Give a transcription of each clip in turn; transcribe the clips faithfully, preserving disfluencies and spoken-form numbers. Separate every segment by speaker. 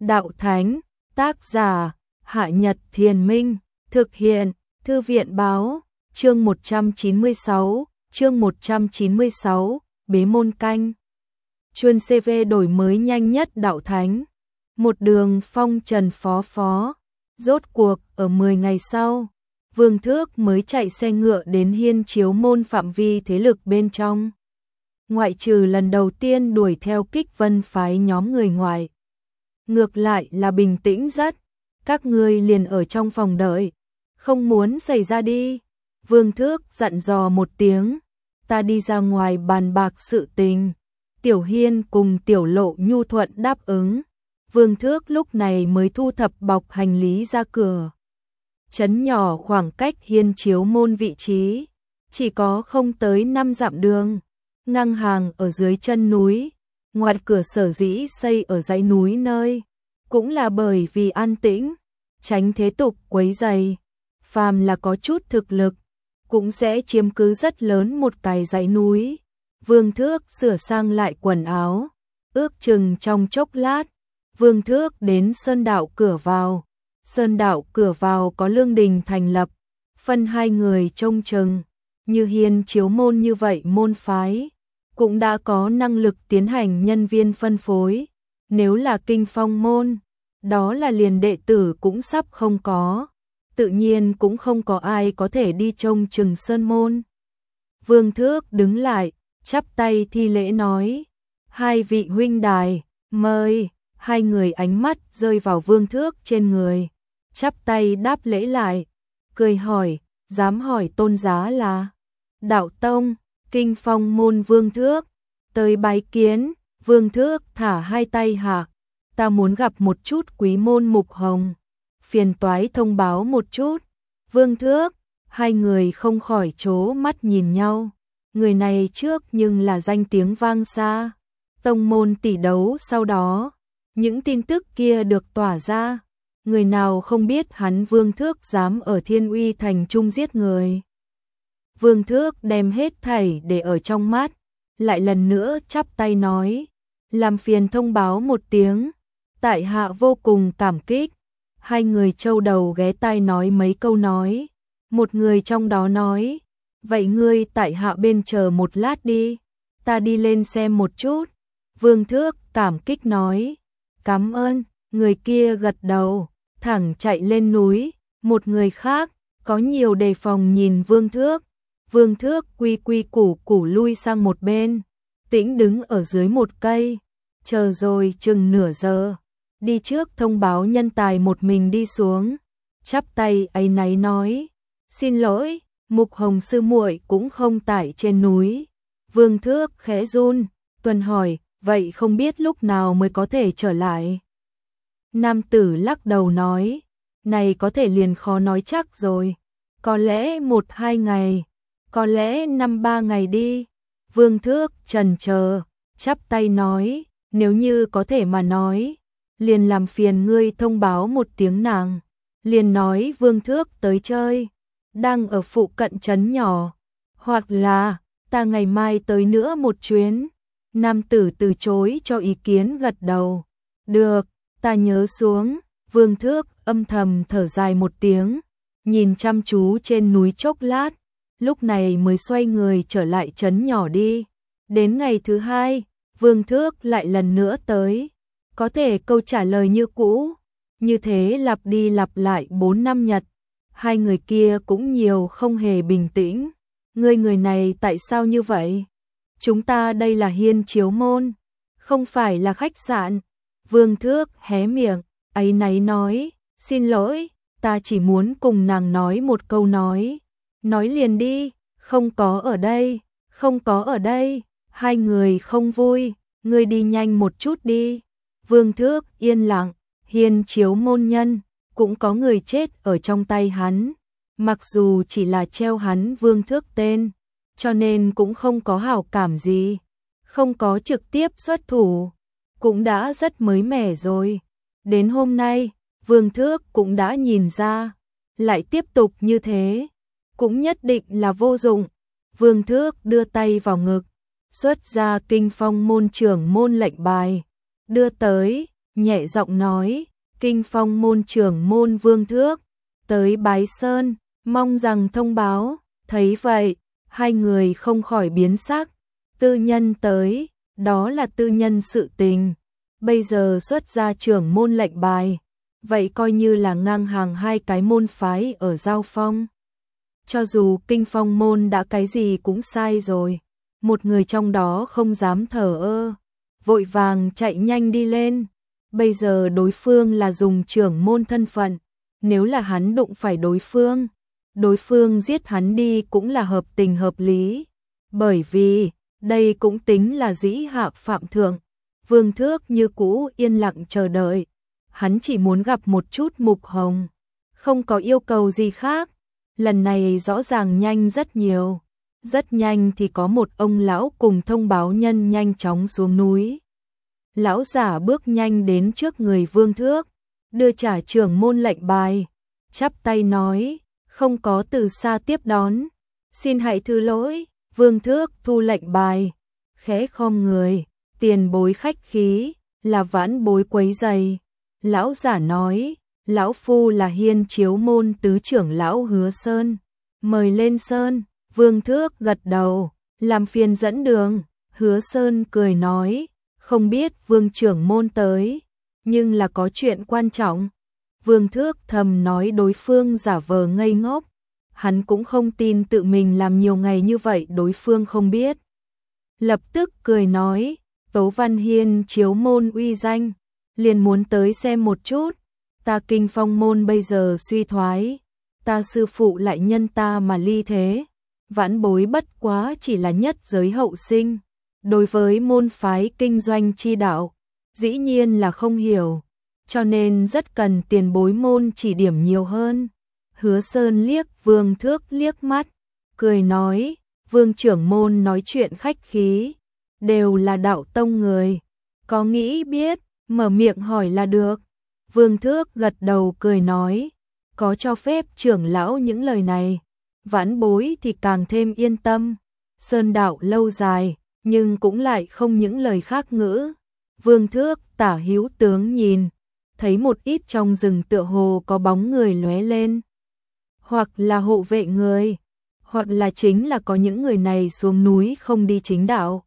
Speaker 1: Đạo Thánh, tác giả, Hạ Nhật Thiền Minh, thực hiện, Thư viện Báo, chương một trăm chín mươi sáu, chương một trăm chín mươi sáu, Bế môn canh. Chuyên xê vê đổi mới nhanh nhất Đạo Thánh. Một đường phong trần phó phó. Rốt cuộc, ở mười ngày sau, Vương Thước mới chạy xe ngựa đến Hiên Chiếu môn phạm vi thế lực bên trong. Ngoại trừ lần đầu tiên đuổi theo Kích Vân phái nhóm người ngoài. Ngược lại là bình tĩnh rất, các ngươi liền ở trong phòng đợi, không muốn xảy ra đi. Vương Thước dặn dò một tiếng, ta đi ra ngoài bàn bạc sự tình. Tiểu Hiên cùng Tiểu Lộ nhu thuận đáp ứng. Vương Thước lúc này mới thu thập bọc hành lý ra cửa. Trấn nhỏ khoảng cách Hiên Chiếu môn vị trí, chỉ có không tới năm dặm đường, ngang hàng ở dưới chân núi. Ngoài cửa sở dĩ xây ở dãy núi nơi, cũng là bởi vì an tĩnh, tránh thế tục quấy rầy. Phàm là có chút thực lực, cũng sẽ chiếm cứ rất lớn một cái dãy núi. Vương Thước sửa sang lại quần áo, ước chừng trong chốc lát, Vương Thước đến sơn đạo cửa vào. Sơn đạo cửa vào có lương đình thành lập, phân hai người trông chừng, như Hiên Chiếu môn như vậy môn phái, cũng đã có năng lực tiến hành nhân viên phân phối. Nếu là Kinh Phong môn, đó là liền đệ tử cũng sắp không có, tự nhiên cũng không có ai có thể đi trông chừng sơn môn. Vương Thước đứng lại, chắp tay thi lễ nói, hai vị huynh đài, mời. Hai người ánh mắt rơi vào Vương Thước trên người, chắp tay đáp lễ lại, cười hỏi, dám hỏi tôn giá là? Đạo tông, Kinh Phong môn Vương Thước, tới bái kiến. Vương Thước thả hai tay hạ, ta muốn gặp một chút quý môn Mục Hồng, phiền toái thông báo một chút. Vương Thước, hai người không khỏi trố mắt nhìn nhau, người này trước nhưng là danh tiếng vang xa, tông môn tỷ đấu sau đó. Những tin tức kia được tỏa ra, người nào không biết hắn Vương Thước dám ở Thiên Uy thành trung giết người. Vương Thước đem hết thảy để ở trong mắt, lại lần nữa chắp tay nói, làm phiền thông báo một tiếng, tại hạ vô cùng cảm kích. Hai người châu đầu ghé tai nói mấy câu nói, một người trong đó nói, vậy ngươi tại hạ bên chờ một lát đi, ta đi lên xem một chút. Vương Thước cảm kích nói, cảm ơn. Người kia gật đầu, thẳng chạy lên núi. Một người khác có nhiều đề phòng nhìn Vương Thước. Vương Thước quy quy củ củ lui sang một bên, tĩnh đứng ở dưới một cây, chờ rồi chừng nửa giờ, đi trước thông báo nhân tài một mình đi xuống, chắp tay áy náy nói, xin lỗi, Mục Hồng sư muội cũng không tại trên núi. Vương Thước khẽ run, tuần hỏi, vậy không biết lúc nào mới có thể trở lại? Nam tử lắc đầu nói, này có thể liền khó nói chắc rồi, có lẽ một hai ngày, có lẽ năm ba ngày đi. Vương Thước chần chờ, chắp tay nói, nếu như có thể mà nói, liền làm phiền ngươi thông báo một tiếng nàng. Liền nói Vương Thước tới chơi, đang ở phụ cận trấn nhỏ, hoặc là ta ngày mai tới nữa một chuyến. Nam tử từ chối cho ý kiến gật đầu, được, ta nhớ xuống. Vương Thước âm thầm thở dài một tiếng, nhìn chăm chú trên núi chốc lát, lúc này mới xoay người trở lại trấn nhỏ đi. Đến ngày thứ hai, Vương Thước lại lần nữa tới, có thể câu trả lời như cũ, như thế lặp đi lặp lại bốn năm nhật. Hai người kia cũng nhiều không hề bình tĩnh, ngươi người này tại sao như vậy? Chúng ta đây là Hiên Chiếu môn, không phải là khách sạn. Vương Thước hé miệng, áy náy nói, xin lỗi, ta chỉ muốn cùng nàng nói một câu nói. Nói liền đi, không có ở đây, không có ở đây. Hai người không vui, ngươi đi nhanh một chút đi. Vương Thước yên lặng, Hiên Chiếu môn nhân, cũng có người chết ở trong tay hắn. Mặc dù chỉ là treo hắn Vương Thước tên, cho nên cũng không có hảo cảm gì, không có trực tiếp xuất thủ, cũng đã rất mới mẻ rồi. Đến hôm nay, Vương Thước cũng đã nhìn ra, lại tiếp tục như thế, cũng nhất định là vô dụng. Vương Thước đưa tay vào ngực, xuất ra Kinh Phong môn trưởng môn lệnh bài, đưa tới, nhẹ giọng nói, Kinh Phong môn trưởng môn Vương Thước, tới bái sơn, mong rằng thông báo. Thấy vậy, hai người không khỏi biến sắc, tư nhân tới, đó là tư nhân sự tình, bây giờ xuất ra trưởng môn lệnh bài, vậy coi như là ngang hàng hai cái môn phái ở giao phong. Cho dù Kinh Phong môn đã cái gì cũng sai rồi, một người trong đó không dám thờ ơ, vội vàng chạy nhanh đi lên. Bây giờ đối phương là dùng trưởng môn thân phận, nếu là hắn đụng phải đối phương, đối phương giết hắn đi cũng là hợp tình hợp lý, bởi vì đây cũng tính là dĩ hạ phạm thượng. Vương Thước như cũ yên lặng chờ đợi, hắn chỉ muốn gặp một chút Mục Hồng, không có yêu cầu gì khác. Lần này rõ ràng nhanh rất nhiều, rất nhanh thì có một ông lão cùng thông báo nhân nhanh chóng xuống núi. Lão giả bước nhanh đến trước người Vương Thước, đưa trả trưởng môn lệnh bài, chắp tay nói, không có từ xa tiếp đón, xin hãy thứ lỗi. Vương Thước thu lệnh bài, khẽ khom người, tiền bối khách khí, là vãn bối quấy rầy. Lão giả nói, lão phu là Hiên Chiếu môn tứ trưởng lão Hứa Sơn, mời lên sơn. Vương Thước gật đầu, làm phiền dẫn đường. Hứa Sơn cười nói, không biết Vương trưởng môn tới, nhưng là có chuyện quan trọng. Vương Thước thầm nói đối phương giả vờ ngây ngốc, hắn cũng không tin tự mình làm nhiều ngày như vậy đối phương không biết. Lập tức cười nói, Tấu Văn Hiên Chiếu môn uy danh, liền muốn tới xem một chút. Ta Kinh Phong môn bây giờ suy thoái, ta sư phụ lại nhân ta mà ly thế, vãn bối bất quá chỉ là nhất giới hậu sinh, đối với môn phái kinh doanh chi đạo, dĩ nhiên là không hiểu, cho nên rất cần tiền bối môn chỉ điểm nhiều hơn. Hứa Sơn liếc Vương Thước liếc mắt, cười nói, Vương trưởng môn nói chuyện khách khí, đều là đạo tông người, có nghĩ biết, mở miệng hỏi là được. Vương Thước gật đầu cười nói, có cho phép trưởng lão những lời này, vãn bối thì càng thêm yên tâm. Sơn đạo lâu dài, nhưng cũng lại không những lời khác ngữ. Vương Thước tả hữu tướng nhìn, thấy một ít trong rừng tựa hồ có bóng người lóe lên, hoặc là hộ vệ người, hoặc là chính là có những người này xuống núi không đi chính đạo.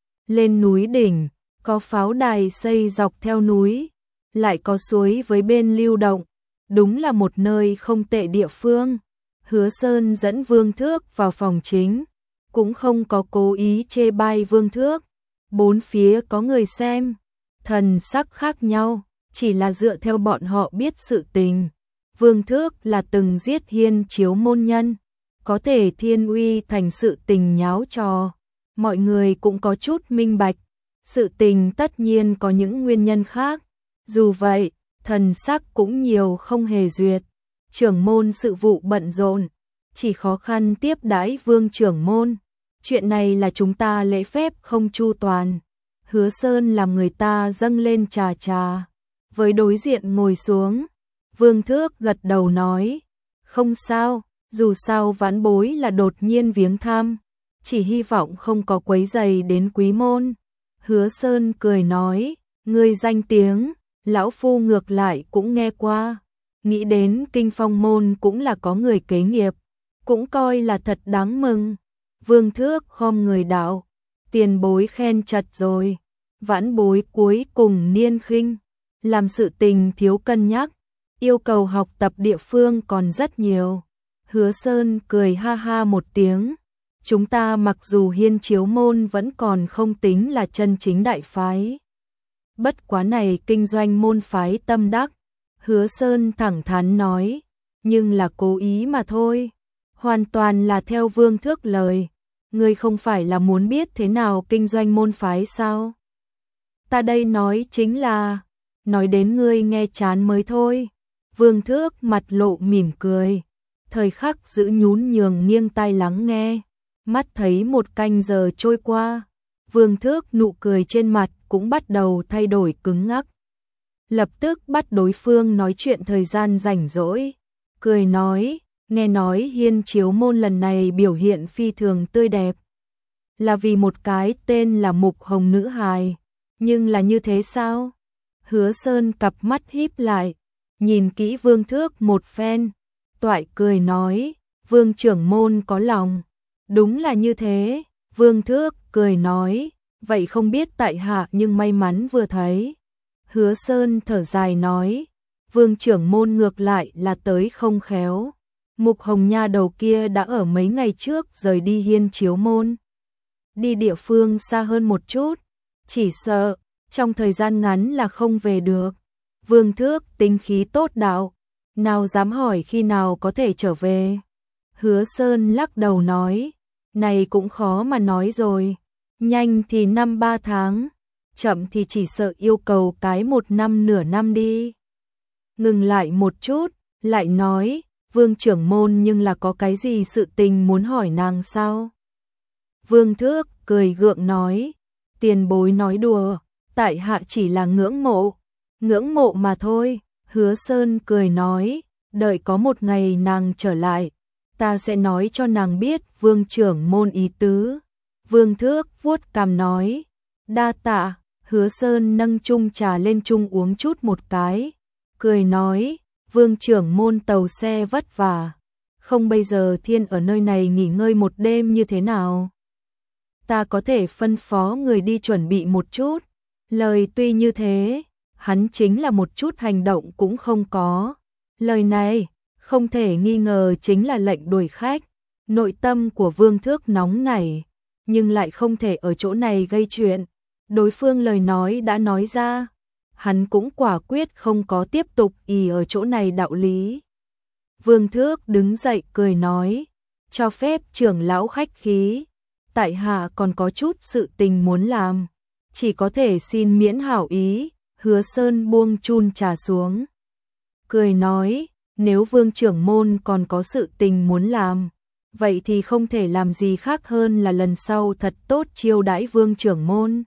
Speaker 1: Lên núi đỉnh, có pháo đài xây dọc theo núi, lại có suối với bên lưu động, đúng là một nơi không tệ địa phương. Hứa Sơn dẫn Vương Thước vào phòng chính, cũng không có cố ý chê bai Vương Thước. Bốn phía có người xem, thần sắc khác nhau, chỉ là dựa theo bọn họ biết sự tình. Vương Thước là từng giết Hiên Chiếu môn nhân, có thể thiên uy thành sự tình nháo trò. Mọi người cũng có chút minh bạch, sự tình tất nhiên có những nguyên nhân khác. Dù vậy, thần sắc cũng nhiều không hề duyệt. Trưởng môn sự vụ bận rộn, chỉ khó khăn tiếp đãi Vương trưởng môn. Chuyện này là chúng ta lễ phép không chu toàn. Hứa Sơn làm người ta dâng lên trà trà, với đối diện ngồi xuống. Vương Thước gật đầu nói, không sao, dù sao vãn bối là đột nhiên viếng thăm, chỉ hy vọng không có quấy rầy đến quý môn. Hứa Sơn cười nói, ngươi danh tiếng, lão phu ngược lại cũng nghe qua, nghĩ đến Kinh Phong môn cũng là có người kế nghiệp, cũng coi là thật đáng mừng. Vương Thước khom người đạo, tiền bối khen chật rồi, vãn bối cuối cùng niên khinh, làm sự tình thiếu cân nhắc, yêu cầu học tập địa phương còn rất nhiều. Hứa Sơn cười ha ha một tiếng, chúng ta mặc dù Hiên Chiếu môn vẫn còn không tính là chân chính đại phái, bất quá này kinh doanh môn phái tâm đắc. Hứa Sơn thẳng thắn nói, nhưng là cố ý mà thôi, hoàn toàn là theo Vương Thước lời. Ngươi không phải là muốn biết thế nào kinh doanh môn phái sao? Ta đây nói chính là, nói đến ngươi nghe chán mới thôi. Vương Thước mặt lộ mỉm cười, thời khắc giữ nhún nhường nghiêng tai lắng nghe. Mắt thấy một canh giờ trôi qua, Vương Thước nụ cười trên mặt cũng bắt đầu thay đổi cứng ngắc. Lập tức bắt đối phương nói chuyện thời gian rảnh rỗi, cười nói, nghe nói Hiên Chiếu môn lần này biểu hiện phi thường tươi đẹp, là vì một cái tên là Mục Hồng nữ hài, nhưng là như thế sao? Hứa Sơn cặp mắt híp lại, nhìn kỹ Vương Thước một phen, toại cười nói, Vương trưởng môn có lòng. Đúng là như thế, Vương Thước cười nói, vậy không biết tại hạ nhưng may mắn vừa thấy. Hứa Sơn thở dài nói, Vương trưởng môn ngược lại là tới không khéo. Mục Hồng nha đầu kia đã ở mấy ngày trước rời đi Hiên Chiếu môn. Đi địa phương xa hơn một chút, chỉ sợ, trong thời gian ngắn là không về được. Vương Thước tính khí tốt đạo, nào dám hỏi khi nào có thể trở về. Hứa Sơn lắc đầu nói, này cũng khó mà nói rồi, nhanh thì năm ba tháng, chậm thì chỉ sợ yêu cầu cái một năm nửa năm đi. Ngừng lại một chút, lại nói, Vương trưởng môn nhưng là có cái gì sự tình muốn hỏi nàng sao? Vương Thước cười gượng nói, tiền bối nói đùa, tại hạ chỉ là ngưỡng mộ, ngưỡng mộ mà thôi. Hứa Sơn cười nói, đợi có một ngày nàng trở lại, ta sẽ nói cho nàng biết Vương trưởng môn ý tứ. Vương Thước vuốt cằm nói, đa tạ. Hứa Sơn nâng chung trà lên chung uống chút một cái, cười nói, Vương trưởng môn tàu xe vất vả, không bây giờ thiên ở nơi này nghỉ ngơi một đêm như thế nào? Ta có thể phân phó người đi chuẩn bị một chút. Lời tuy như thế, hắn chính là một chút hành động cũng không có. Lời này, không thể nghi ngờ chính là lệnh đuổi khách. Nội tâm của Vương Thước nóng nảy, nhưng lại không thể ở chỗ này gây chuyện. Đối phương lời nói đã nói ra, hắn cũng quả quyết không có tiếp tục ì ở chỗ này đạo lý. Vương Thước đứng dậy cười nói, cho phép trưởng lão khách khí, tại hạ còn có chút sự tình muốn làm, chỉ có thể xin miễn hảo ý. Hứa Sơn buông chun trà xuống, cười nói, nếu Vương trưởng môn còn có sự tình muốn làm, vậy thì không thể làm gì khác hơn là lần sau thật tốt chiêu đãi Vương trưởng môn.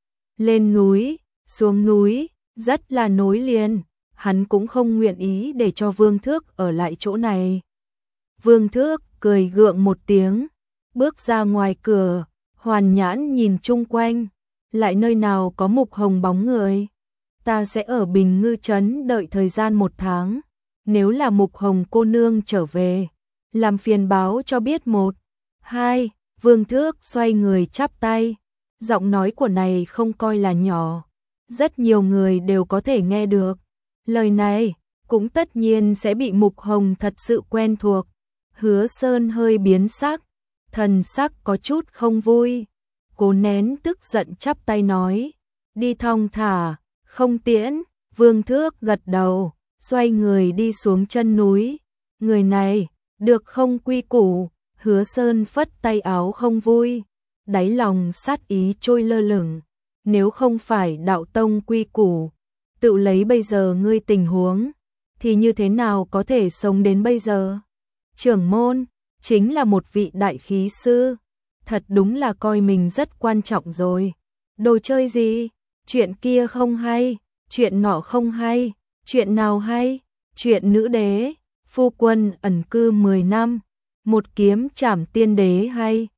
Speaker 1: Lên núi, xuống núi, rất là nối liền, hắn cũng không nguyện ý để cho Vương Thước ở lại chỗ này. Vương Thước cười gượng một tiếng, bước ra ngoài cửa, hoàn nhãn nhìn chung quanh, lại nơi nào có Mục Hồng bóng người. Ta sẽ ở Bình Ngư Trấn đợi thời gian một tháng, nếu là Mục Hồng cô nương trở về, làm phiền báo cho biết một. Hai, Vương Thước xoay người chắp tay, giọng nói của này không coi là nhỏ, rất nhiều người đều có thể nghe được. Lời này cũng tất nhiên sẽ bị Mục Hồng thật sự quen thuộc. Hứa Sơn hơi biến sắc, thần sắc có chút không vui, cố nén tức giận chắp tay nói, đi thong thả, không tiễn. Vương Thước gật đầu, xoay người đi xuống chân núi. Người này, được không quy củ. Hứa Sơn phất tay áo không vui, đáy lòng sát ý trôi lơ lửng. Nếu không phải đạo tông quy củ, tự lấy bây giờ ngươi tình huống, thì như thế nào có thể sống đến bây giờ? Trưởng môn, chính là một vị đại khí sư, thật đúng là coi mình rất quan trọng rồi. Đồ chơi gì? Chuyện kia không hay, chuyện nọ không hay, chuyện nào hay? Chuyện nữ đế, phu quân ẩn cư mười năm, một kiếm trảm tiên đế hay?